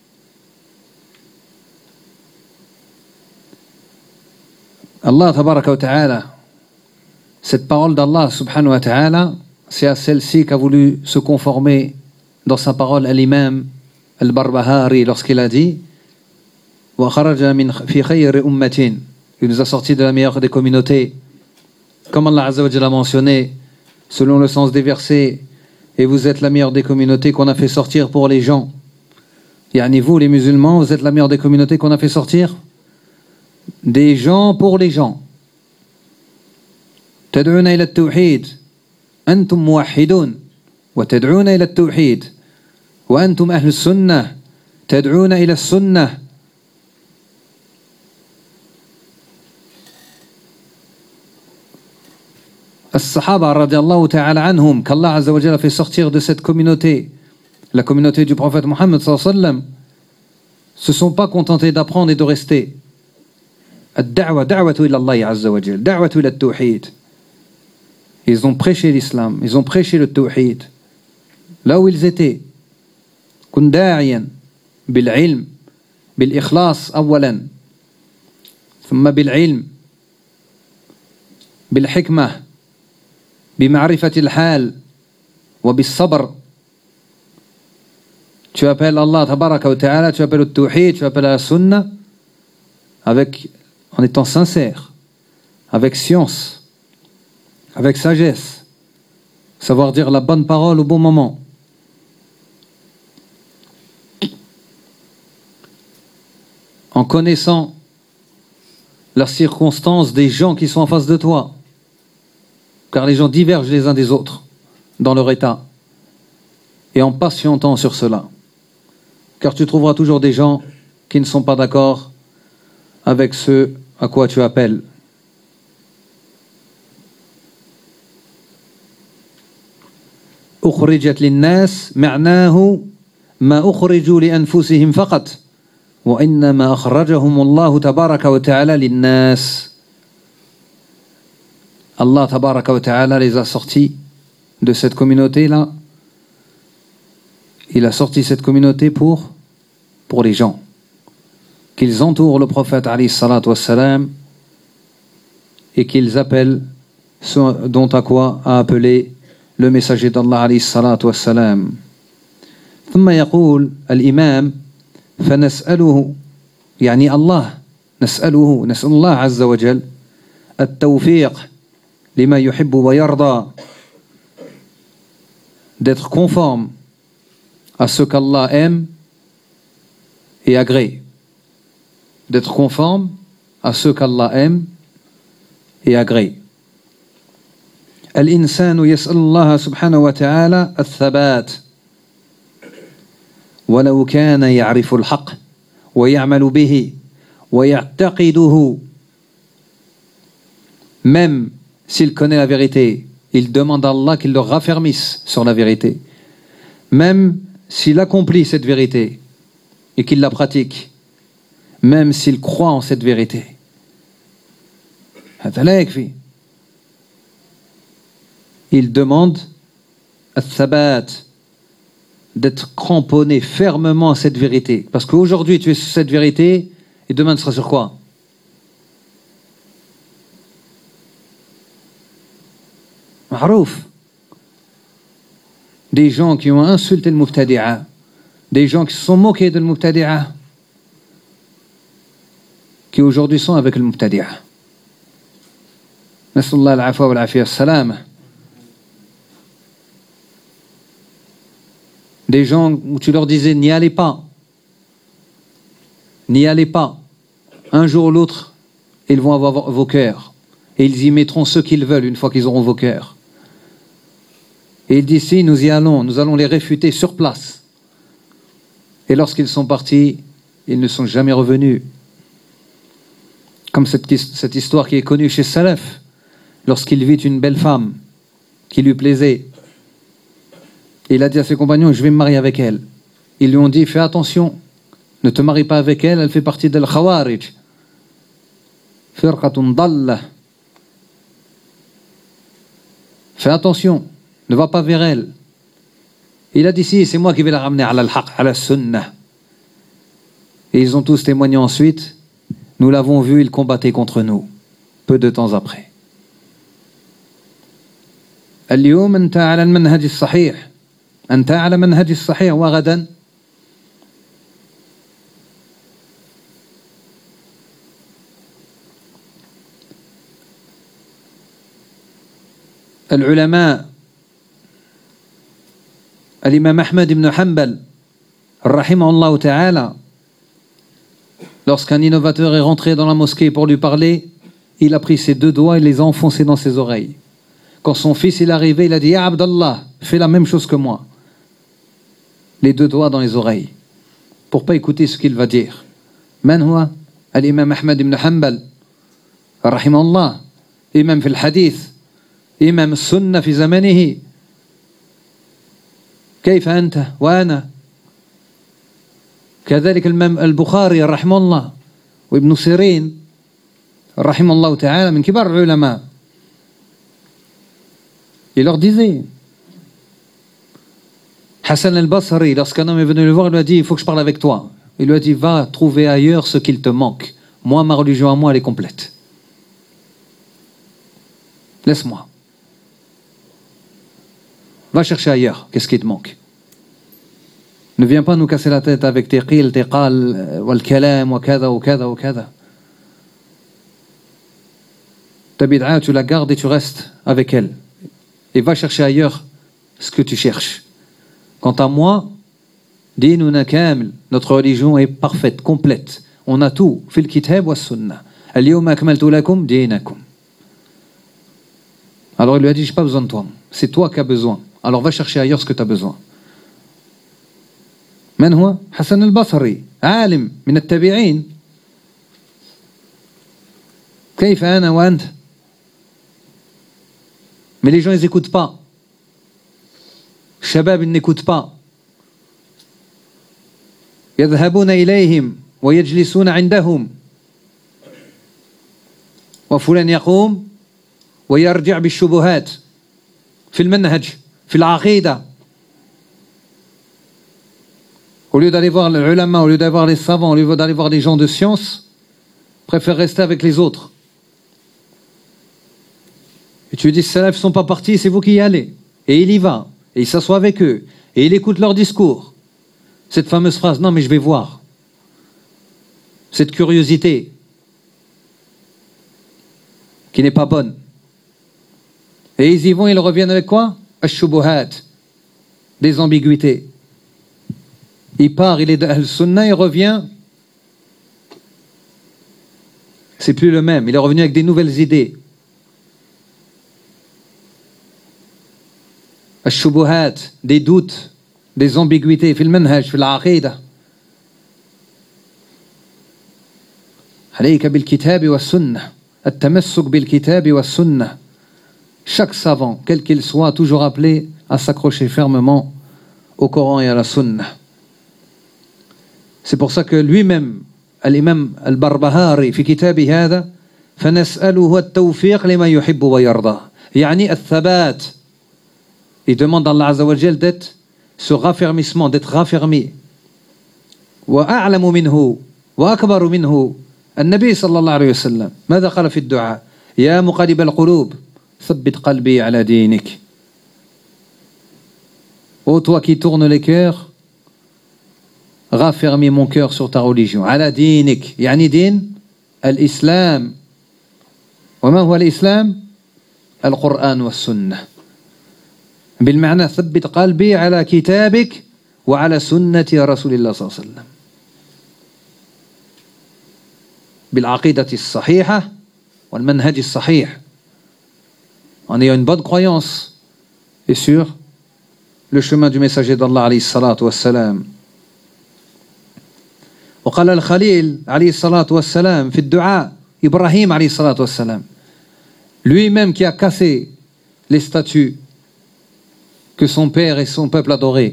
Allah tabaraka wa ta'ala, cette parole d'Allah subhanahu wa ta'ala, c'est à celle-ci qu'a voulu se conformer dans sa parole à l'imam al-Barbahari lorsqu'il a dit wa kharaja min fi khayri ummatin, il nous a sorti de la meilleure des communautés, comme Allah azza wa jalla a mentionné selon le sens des versets, et vous êtes la meilleure des communautés qu'on a fait sortir pour les gens. Yani vous les musulmans, vous êtes la meilleure des communautés qu'on a fait sortir des gens pour les gens. تدعون إلى التوحيد أنتم موحدون وتدعون إلى التوحيد وأنتم أهل السنة تدعون إلى السنة. الصحابة رضي الله تعالى عنهم qu'Allah Azza wa Jalla fait sortir de cette communauté, la communauté du prophète Mohammed sallallahu alayhi wa sallam, se sont pas contentés d'apprendre et de rester. الدعوة دعوة إلى الله عز وجل دعوة إلى التوحيد. Ils ont prêché l'islam, ils ont prêché le tawhid là où ils étaient. كن داعيا بالعلم بالإخلاص أولا ثم بالعلم بالحكمة بمعرفة الحال وبالصبر. Tu appelles Allah tabaraka wa ta'ala, tu appelles le tawhid, tu appelles la sunna en étant sincère, avec science, avec sagesse, savoir dire la bonne parole au bon moment. En connaissant las circonstances des gens qui sont en face de toi, car les gens divergent les uns des autres dans leur état, et en patientant sur cela, car tu trouveras toujours des gens qui ne sont pas d'accord avec ce à quoi tu appelles. أخرجت للناس معناه ما أخرجوا لأنفسهم فقط وإنما أخرجهم الله تبارك وتعالى للناس. Allah tabaraka wa ta'ala les a sortis de cette communauté-là. Il a sorti cette communauté pour les gens. Qu'ils entourent le prophète alayhi salatu wassalam et qu'ils appellent ce dont à quoi a appelé le messager d'Allah alayhi salatu wassalam. ثم يقول الإمام فنسأله يعني الله نسأل الله عز وجل التوفيق لما يحب ويرضى, d'être conforme à ce qu'Allah aime et agrée, d'être conforme à ce qu'Allah aime et agrée. الإنسان يسأل الله سبحانه وتعالى الثبات ولو كان يعرف الحق ويعمل به ويعتقده. Même s'il connaît la vérité, il demande à Allah qu'il le raffermisse sur la vérité. Même s'il accomplit cette vérité et qu'il la pratique, même s'il croit en cette vérité. Il demande al-thabat, d'être cramponné fermement à cette vérité. Parce qu'aujourd'hui tu es sur cette vérité et demain tu seras sur quoi? Marouf. Des gens qui ont insulté le mubtadi'a, des gens qui se sont moqués de le mubtadi'a, qui aujourd'hui sont avec le mubtadi'a. Nasallallahu al-afwa wal-afiyya as-salama. Des gens où tu leur disais n'y allez pas, n'y allez pas. Un jour ou l'autre, ils vont avoir vos cœurs et ils y mettront ce qu'ils veulent une fois qu'ils auront vos cœurs. Et ils disent si nous y allons, nous allons les réfuter sur place. Et lorsqu'ils sont partis, ils ne sont jamais revenus. Comme cette histoire qui est connue chez Salaf, lorsqu'il vit une belle femme qui lui plaisait. Il a dit à ses compagnons, je vais me marier avec elle. Ils lui ont dit, fais attention, ne te marie pas avec elle, elle fait partie de l'Khawarij. Firqatun dalla. Fais attention, ne va pas vers elle. Il a dit, si, c'est moi qui vais la ramener à al-haq, à la sunnah. Et ils ont tous témoigné ensuite, nous l'avons vu, il combattait contre nous, peu de temps après. اليوم أنت على المنهج الصحيح أنت على منهج الصحيح وغدا العلماء الإمام أحمد بن حنبل رحمه الله تعالى Lorsqu'un innovateur est rentré dans la mosquée pour lui parler, il a pris ses 2 doigts et les a enfoncés dans ses oreilles. Quand son fils est arrivé, il a dit « Ya Abdallah, fais la même chose que moi ». Les 2 doigts dans les oreilles, pour ne pas écouter ce qu'il va dire. Man huwa al-imam Ahmad ibn Hanbal, rahimahullah, imam fil hadith, imam sunnah fi zamanihi. كيف أنت وأنا كذلك الإمام البخاري رحمه الله وابن سيرين رحمه الله تعالى من كبار العلماء. Il leur disait, Hassan al-Basri, lorsqu'un homme est venu le voir, il lui a dit, il faut que je parle avec toi. Il lui a dit, va trouver ailleurs ce qu'il te manque. Moi, ma religion à moi, elle est complète. Laisse-moi. Va chercher ailleurs, qu'est-ce qui te manque. Ne viens pas nous casser la tête avec tes qil, tes qal, wal kalam, wa kada, wa kada, wa kada. Ta bid'a, tu la gardes et tu restes avec elle. Et va chercher ailleurs ce que tu cherches. Quant à moi, dinuna kamil, notre religion est parfaite, complète. On a tout, fil kitab wa sunnah. Al-yawma akmaltu lakum dinakum. Alors il lui a dit, j'ai pas besoin de toi. C'est toi qui as besoin. Alors va chercher ailleurs ce que tu as besoin. من هو؟ حسن البصري عالم من التابعين. كيف أنا وأنت؟ Mais les gens ils n'écoutent pas. الشباب ils n'écoutent pas. يذهبون إليهم ويجلسون عندهم. وفلان يقوم ويرجع بالشبهات في المنهج في العقيدة. Au lieu d'aller voir les ulama, au lieu d'aller voir les savants, au lieu d'aller voir des gens de science, préfère rester avec les autres. Et tu lui dis, ces salafs ne sont pas partis, c'est vous qui y allez. Et il y va. Et il s'assoit avec eux. Et il écoute leur discours. Cette fameuse phrase, non mais je vais voir. Cette curiosité qui n'est pas bonne. Et ils y vont, ils reviennent avec quoi? Ash-shubuhat, des ambiguïtés. Il part, il est d'Al-Sunnah, il revient. C'est plus le même. Il est revenu avec des nouvelles idées. Ash-shubuhat, des doutes, des ambiguïtés. Fil manhaj, fil aqida. Alayka bil kitab wa sunnah. At-tamassuk bil kitab wa sunnah. Chaque savant, quel qu'il soit, a toujours appelé à s'accrocher fermement au Coran et à la Sunna. C'est pour ça que lui-même, l'imam al-Barbahari, في كتابه هذا, فنسأله التوفيق لما يحب ويرضى. يعني الثبات. Il demande à Allah Azza wa Jal d'être ce raffermissement, d'être raffermi. وأعلم منه وأكبر منه النبي صلى الله عليه وسلم. ماذا قال في الدعاء؟ يا مقلب القلوب ثبت قلبي على دينك. Ô toi qui tournes les cœurs, raffermis mon cœur sur ta religion. على دينك يعني دين الإسلام. وما هو الإسلام؟ القرآن والسنة. بالمعنى ثبت قلبي على كتابك وعلى سنة رسول الله صلى الله عليه وسلم. بالعقيدة الصحيحة والمنهج الصحيح. En ayant une bonne croyance et sur le chemin du messager d'Allah alayhi salatu wassalam. وقال الخليل عليه الصلاة والسلام في الدعاء إبراهيم عليه الصلاة والسلام, lui-même qui a cassé les statues que son père et son peuple adoraient,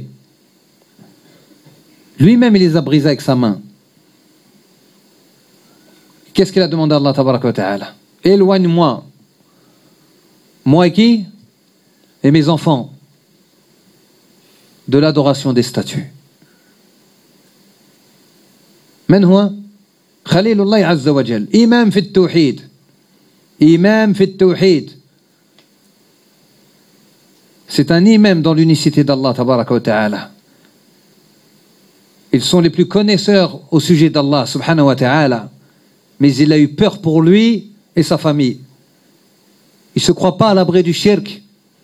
lui-même il les a brisés avec sa main. Qu'est-ce qu'il a demandé à Allah tabaraka wa ta'ala? Éloigne-moi, moi et qui? Et mes enfants, de l'adoration des statues. من هو؟ خليل الله عز وجل. إمام في التوحيد. إمام في التوحيد. C'est un imam dans l'unicité d'Allah tabaraka wa ta'ala. Ils sont les plus connaisseurs au sujet d'Allah subhanahu wa ta'ala. Mais il a eu peur pour lui et sa famille. Il ne se croit pas à l'abri du shirk.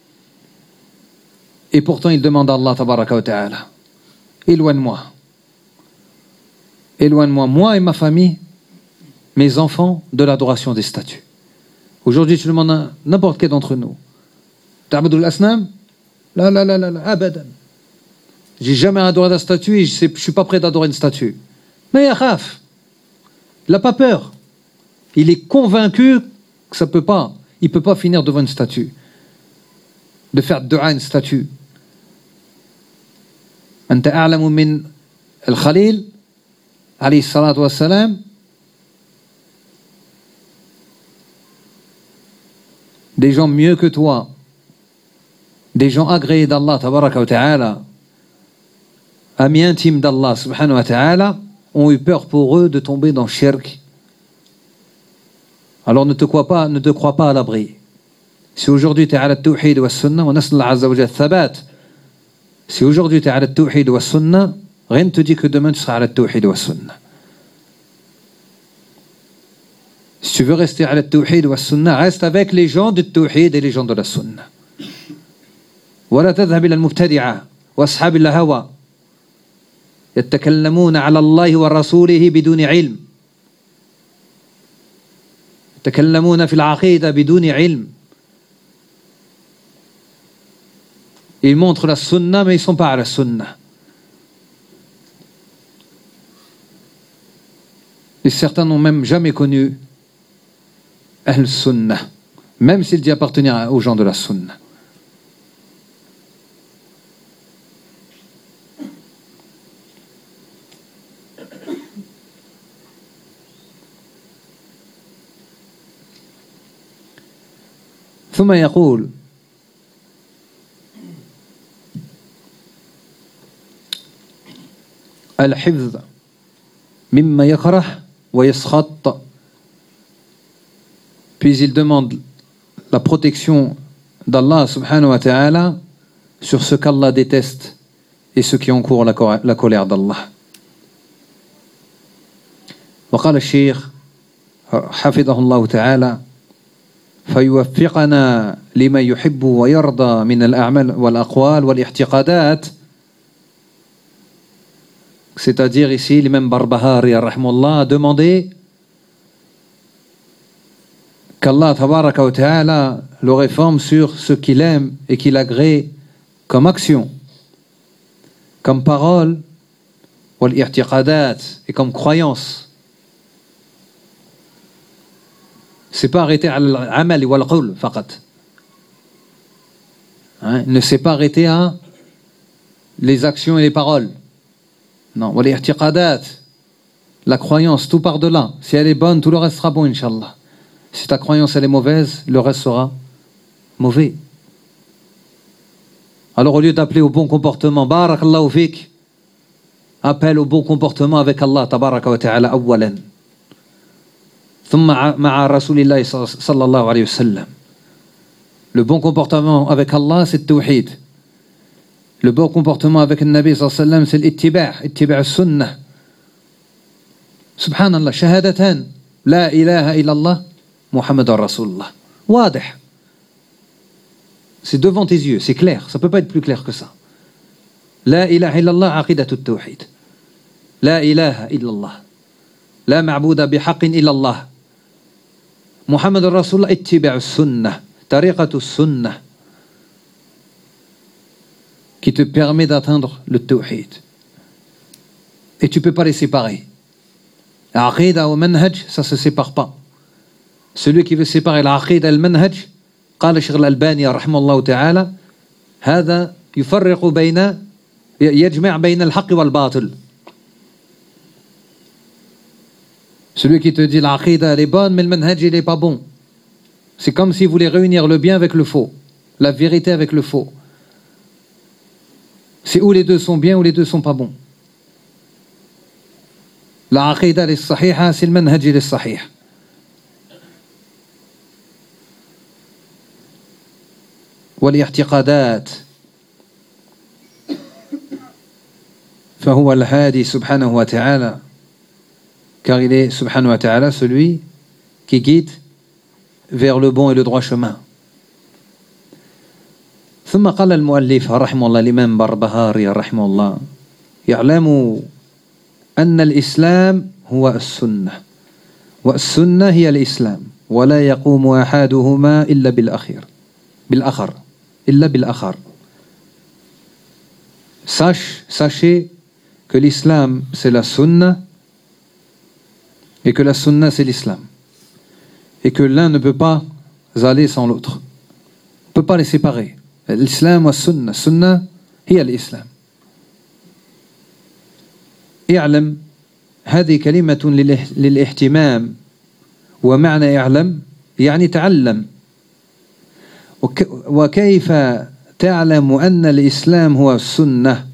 Et pourtant il demande à Allah tabaraka wa ta'ala, éloigne-moi. Éloigne-moi, moi et ma famille, mes enfants, de l'adoration des statues. Aujourd'hui, tu demandes à n'importe quel d'entre nous. Ta'budul l'asnam? La, abadan. J'ai jamais adoré la statue et je suis pas prêt d'adorer une statue. Mais yakhaf. Il n'a pas peur. Il est convaincu que ça peut pas. Il peut pas finir devant une statue. De faire dua à une statue. أنت أعلم من الخليل عليه الصلاة والسلام. Des gens mieux que toi, des gens agréés d'Allah tabaraka wa ta'ala, amis intimes d'Allah subhanahu wa ta'ala, ont eu peur pour eux de tomber dans shirk. Alors ne te crois pas à l'abri. Si aujourd'hui tu es à la tawhid wa sunnah, wa nas'al Allah azza wa jalla thabat. Si aujourd'hui tu es à la tawhid wa sunnah, rien ne te dit que demain tu seras à la tawhid wa sunnah. Si tu veux rester à la tawhid wa sunnah, reste avec les gens du tawhid et les gens de la sunnah. ولا تذهب إلى المبتدعة وأصحاب الهوى يتكلمون على الله ورسوله بدون علم. يتكلمون في العقيدة بدون علم. Ils montrent la sunna mais ils ne sont pas à la sunna. Et certains n'ont même jamais connu Ahl Sunnah, même s'il dit appartenir aux gens de la Sunnah. ثم يقول الحفظ مما يكره ويسخط. Puis il demande la protection d'Allah subhanahu wa ta'ala sur ce qu'Allah déteste et ce qui encourt la colère d'Allah. وقال الشيخ حفظه الله تعالى فيوفقنا لما يحب ويرضى من الأعمال والأقوال والاعتقادات. C'est-à-dire ici l'imam Barbahari rahimahullah a demandé qu'Allah tabaraka wa ta'ala le réforme sur ce qu'il aime et qu'il agrée comme action, comme parole, et comme croyance. C'est pas arrêté à l'amal wal qawl faqat. Ne s'est pas arrêté à les actions et les paroles. Non, wal i'tiqadat, la croyance, tout par delà. Si elle est bonne, tout le reste sera bon, Inch'Allah. Si ta croyance elle est mauvaise, le reste sera mauvais. Alors au lieu d'appeler au bon comportement, barakallahu fik, appelle au bon comportement avec Allah tabaraka wa ta'ala awwalan. ثم مع رسول الله صلى الله عليه وسلم. Le bon comportement avec Allah, c'est le tawhid. Le bon comportement avec le Nabi صلى الله عليه وسلم, c'est l'ittiba' السنة. Subhanallah, shahadatan, la ilaha illallah, Muhammad Rasulullah. Wadih. C'est devant tes yeux, c'est clair, ça ne peut pas être plus clair que ça. La ilaha illallah, aqidatu tawhid. La ilaha illallah. La ma'bouda bihaqqin illallah. Muhammad Rasulullah, ittiba' sunnah, tariqatu sunnah, qui te permet d'atteindre le tawhid. Et tu ne peux pas les séparer. Aqida ou manhaj, ça ne se sépare pas. Celui qui veut séparer l'aqida et le manhaj, قال الشيخ الألباني رحمه الله تعالى هذا يفرق بين يجمع بين الحق والباطل. Celui qui te dit l'aqida elle est bonne mais le manhaj il n'est pas bon. C'est comme s'il voulait réunir le bien avec le faux, la vérité avec le faux. C'est où les deux sont bien ou les deux sont pas bons. L'aqida elle est sahiha, c'est le manhaj il est sahih. والاعتقادات فهو الهادي سبحانه وتعالى, car il est subhanahu wa ta'ala celui qui guide vers le bon et le droit chemin. ثم قال المؤلف رحمه الله الإمام بربهاري رحمه الله يعلم أن الإسلام هو السنة والسنة هي الإسلام ولا يقوم أحدهما إلا بالآخر إلا بالآخر. Sachez que l'islam c'est la sunna et que la sunna c'est l'islam et que l'un ne peut pas aller sans l'autre, on ne peut pas les séparer. L'islam wa sunna, sunna هي الإسلام. اعلم هذه كلمة للاهتمام ومعنى اعلم يعني تعلم. وكيف تعلم أن الإسلام هو السنة؟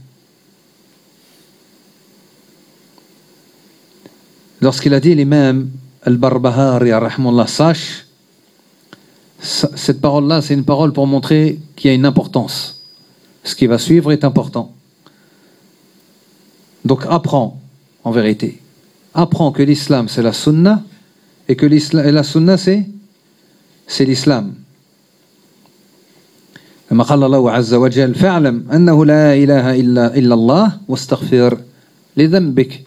Lorsqu'il a dit l'imam al-Barbahari rahimahullah, sache, cette parole-là c'est une parole pour montrer qu'il y a une importance. Ce qui va suivre est important. Donc apprends en vérité. Apprends que l'islam c'est la sunna et que la sunna c'est l'islam. كما قال الله عز وجل فاعلم أنه لا إله إلا الله واستغفر لذنبك.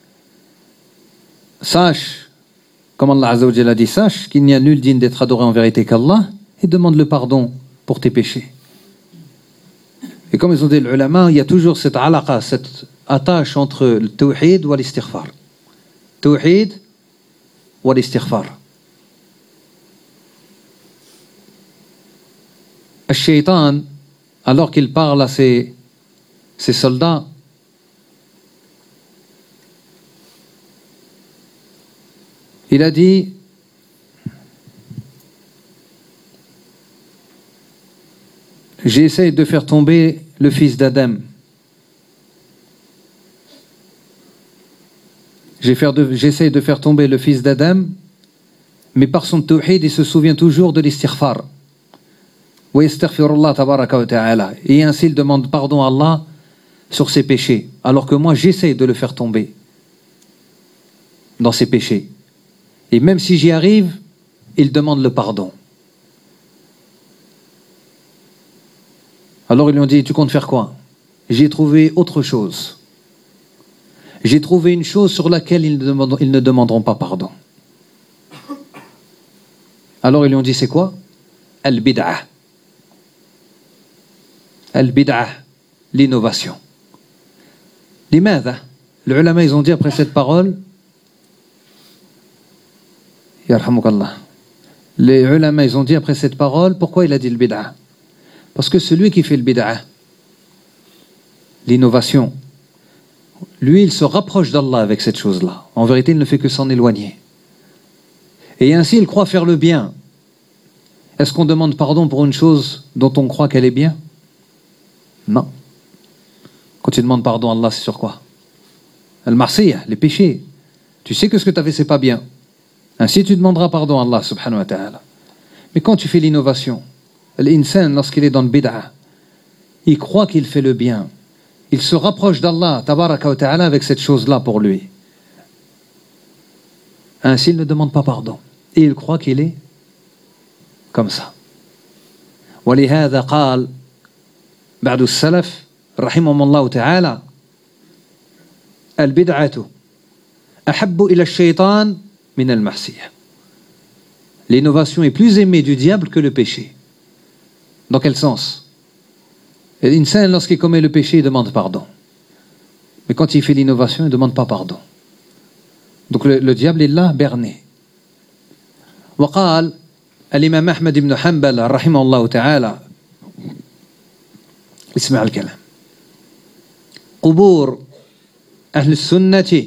Sache, comme Allah Azza wa Jalla a dit, sache qu'il n'y a nul digne d'être adoré en vérité qu'Allah et demande le pardon pour tes péchés. Et comme ils ont dit les ulama, il y a toujours cette alaqa, cette attache entre le tawhid ou l'istighfar. Tawhid ou l'istighfar. Le shaitan, alors qu'il parle à ses soldats, il a dit j'essaie de faire tomber le fils d'Adam. J'essaie de faire tomber le fils d'Adam, mais par son tawhid, il se souvient toujours de l'istighfar. Et ainsi il demande pardon à Allah sur ses péchés, alors que moi j'essaie de le faire tomber dans ses péchés. Et même si j'y arrive, il demande le pardon. Alors ils lui ont dit, tu comptes faire quoi? J'ai trouvé autre chose. J'ai trouvé une chose sur laquelle ils ne demanderont pas pardon. Alors ils lui ont dit, c'est quoi? Al-bid'ah. Al-bid'ah, l'innovation. لماذا? Les ulama, ils ont dit après cette parole, yarhamukallah. Les ulama, ils ont dit après cette parole, pourquoi il a dit le bid'ah? Parce que celui qui fait le bid'ah, l'innovation, lui, il se rapproche d'Allah avec cette chose-là. En vérité, il ne fait que s'en éloigner. Et ainsi, il croit faire le bien. Est-ce qu'on demande pardon pour une chose dont on croit qu'elle est bien? Non. Quand tu demandes pardon à Allah, c'est sur quoi? Al-Marsiyah, les péchés. Tu sais que ce que tu as fait, c'est pas bien. Ainsi, tu demanderas pardon à Allah, subhanahu wa ta'ala. Mais quand tu fais l'innovation, l'insan, lorsqu'il est dans le bid'ah, il croit qu'il fait le bien. Il se rapproche d'Allah, tabaraka wa ta'ala, avec cette chose-là pour lui. Ainsi, il ne demande pas pardon. Et il croit qu'il est comme ça. ولهذا قال بعض السلف رحمهم الله تعالى البدعة أحب إلى الشيطان من المعصية. L'innovation est plus aimée du diable que le péché. Dans quel sens? L'insan, lorsqu'il commet le péché, il demande pardon. Mais quand il fait l'innovation, il ne demande pas pardon. Donc le diable est là, berné. وقال الإمام أحمد بن حنبل رحمه الله تعالى اسمع الكلام قبور أهل السنة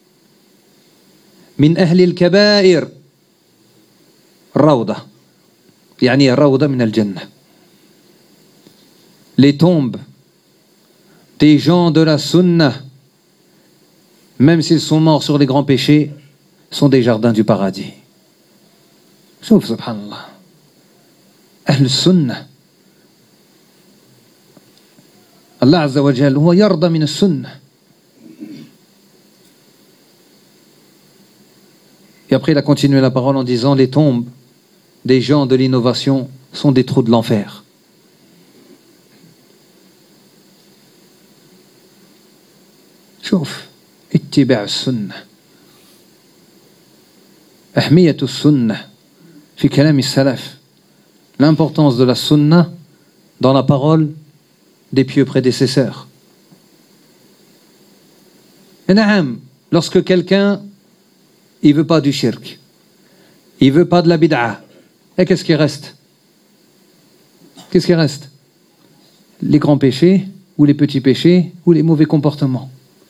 من أهل الكبائر روضة يعني روضة من الجنة. Les tombes des gens de la sunna, même s'ils sont morts sur les grands péchés, sont des jardins du paradis. شوف سبحان الله أهل السنة الله عز وجل هو يرضى من السنة. Et après il a continué la parole en disant les tombes des gens de l'innovation sont des trous de l'enfer. شوف اتباع السنة أهمية السنة في كلام السلف l'importance de la sunna dans la parole des pieux prédécesseurs. Et naam, lorsque quelqu'un il veut pas du shirk, il veut pas de la bid'a, et qu'est-ce qui reste? Qu'est-ce qui reste? Les grands péchés ou les petits péchés ou les mauvais comportements.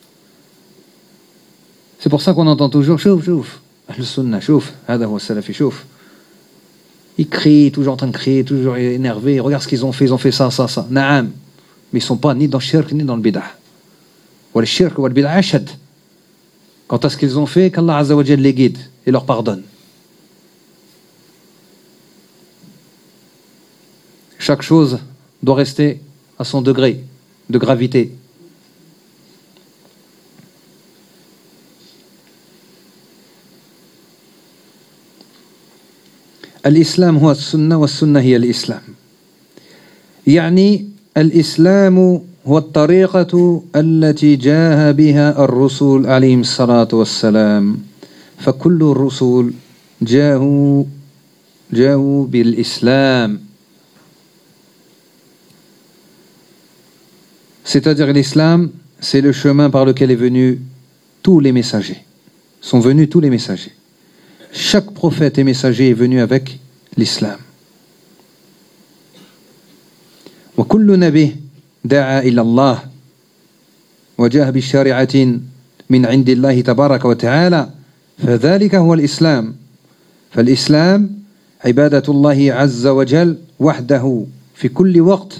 C'est pour ça qu'on entend toujours chouf, le sunna, chouf, hada huwa salafi, chouf. Ils crient, toujours en train de crier, toujours énervés. Regarde ce qu'ils ont fait ça. Naam. Mais ils ne sont pas ni dans le shirk ni dans le bid'a. Ou le shirk ou le bid'a ashad. Quant à ce qu'ils ont fait, qu'Allah Azza wa Jal les guide et leur pardonne. Chaque chose doit rester à son degré de gravité. الإسلام هو السنة والسنة هي الإسلام. يعني الإسلام هو الطريقة التي جاء بها الرسل عليهم الصلاة والسلام. فكل الرسل جاءوا بالإسلام. C'est-à-dire l'islam, c'est le chemin par lequel est venu tous les messagers. Sont venus tous les messagers. Chaque prophète et messager est venu avec l'islam. وكل نبي دعا إلى الله وجاء بشريعة من عند الله تبارك وتعالى فذلك هو الإسلام. فالإسلام عبادة الله عز وجل وحده في كل وقت.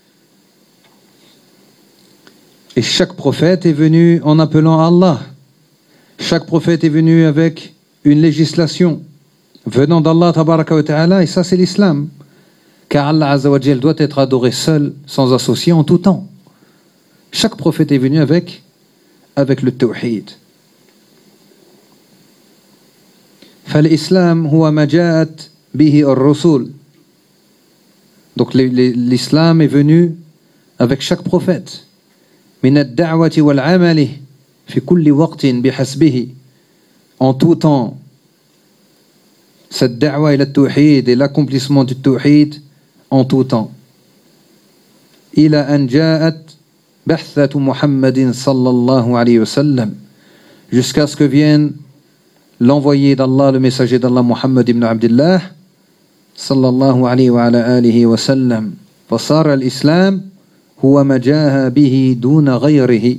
Et chaque prophète est venu en appelant à Allah. Chaque prophète est venu avec une législation venant d'Allah tabaraka wa ta'ala, et ça c'est l'islam. Car Allah Azza wa Jal doit être adoré seul, sans associé en tout temps. Chaque prophète est venu avec le tawhid. فالإسلام هو ما جاءت به الرسل. Donc l'islam est venu avec chaque prophète. من الدعوة والعمل في كل وقت بحسبه. En tout temps, cette da'wa et le tawhid et l'accomplissement du tawhid en tout temps. إلى أن جاءت بعثة محمد صلى الله عليه وسلم. Jusqu'à ce que vienne l'envoyé d'Allah, le messager d'Allah, Muhammad ibn Abdullah صلى الله عليه وعلى آله وسلم. فصار الإسلام هو ما جاء به دون غيره.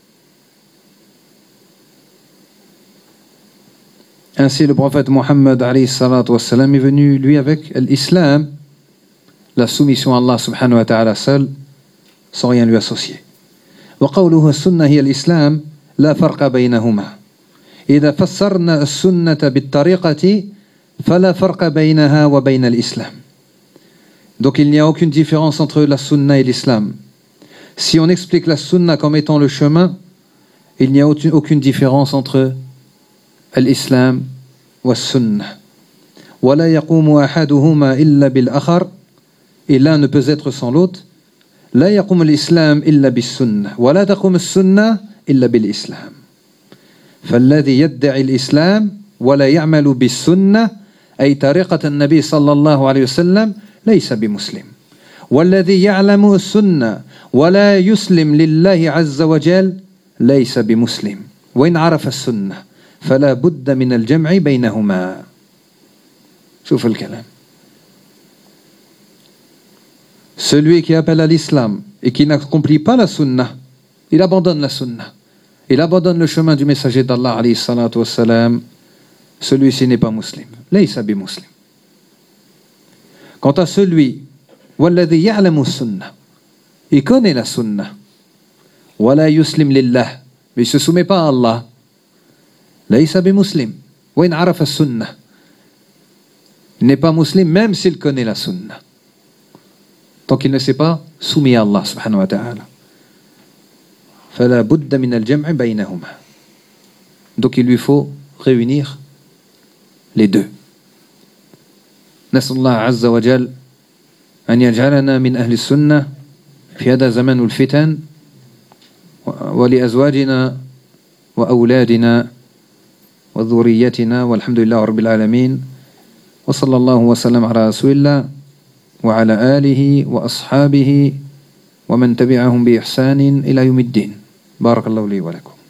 Ainsi, le prophète Muhammad alayhi salatu wassalam est venu, lui, avec l'islam, la soumission à Allah subhanahu wa ta'ala seul, sans rien lui associer. وقوله السنة هي الإسلام لا فرق بينهما. إذا فسرنا السنة بالطريقة فلا فرق بينها وبين الإسلام. Donc il n'y a aucune différence entre la sunna et l'islam. Si on explique la sunna comme étant le chemin, il n'y a aucune différence entre الإسلام والسنة. ولا يقوم أحدهما إلا بالآخر. Et l'un ne peut être sans l'autre. لا يقوم الإسلام إلا بالسنة ولا تقوم السنة إلا بالإسلام. فالذي يدعي الإسلام ولا يعمل بالسنة أي طريقة النبي صلى الله عليه وسلم ليس بمسلم. والذي يعلم السنة ولا يسلم لله عز وجل ليس بمسلم. وإن عرف السنة فلا بد من الجمع بينهما. شوف الكلام. Celui qui appelle à l'islam et qui n'accomplit pas la sunna, il abandonne la sunna. Il abandonne le chemin du messager d'Allah alayhi salatu wassalam. Celui-ci n'est pas musulman. Laysa bi muslim. Quant à celui walladhi ya'lamu sunna, il connaît la sunna. Wala yuslim lillah, mais il se soumet pas à Allah. Laysa bi muslim. Wa in arafa sunna. Il n'est pas musulman même s'il connaît la sunna. Tant qu'il ne s'est pas soumis à Allah subhanahu wa ta'ala. فلا بد من الجمع بينهما. Donc il lui faut réunir les deux. نسأل الله عز وجل أن يجعلنا من أهل السنة في هذا زمن الفتن ولأزواجنا وأولادنا وذريتنا، والحمد لله رب العالمين. وصلى الله وسلم على رسول الله وعلى آله وأصحابه ومن تبعهم بإحسان إلى يوم الدين. بارك الله لي ولكم.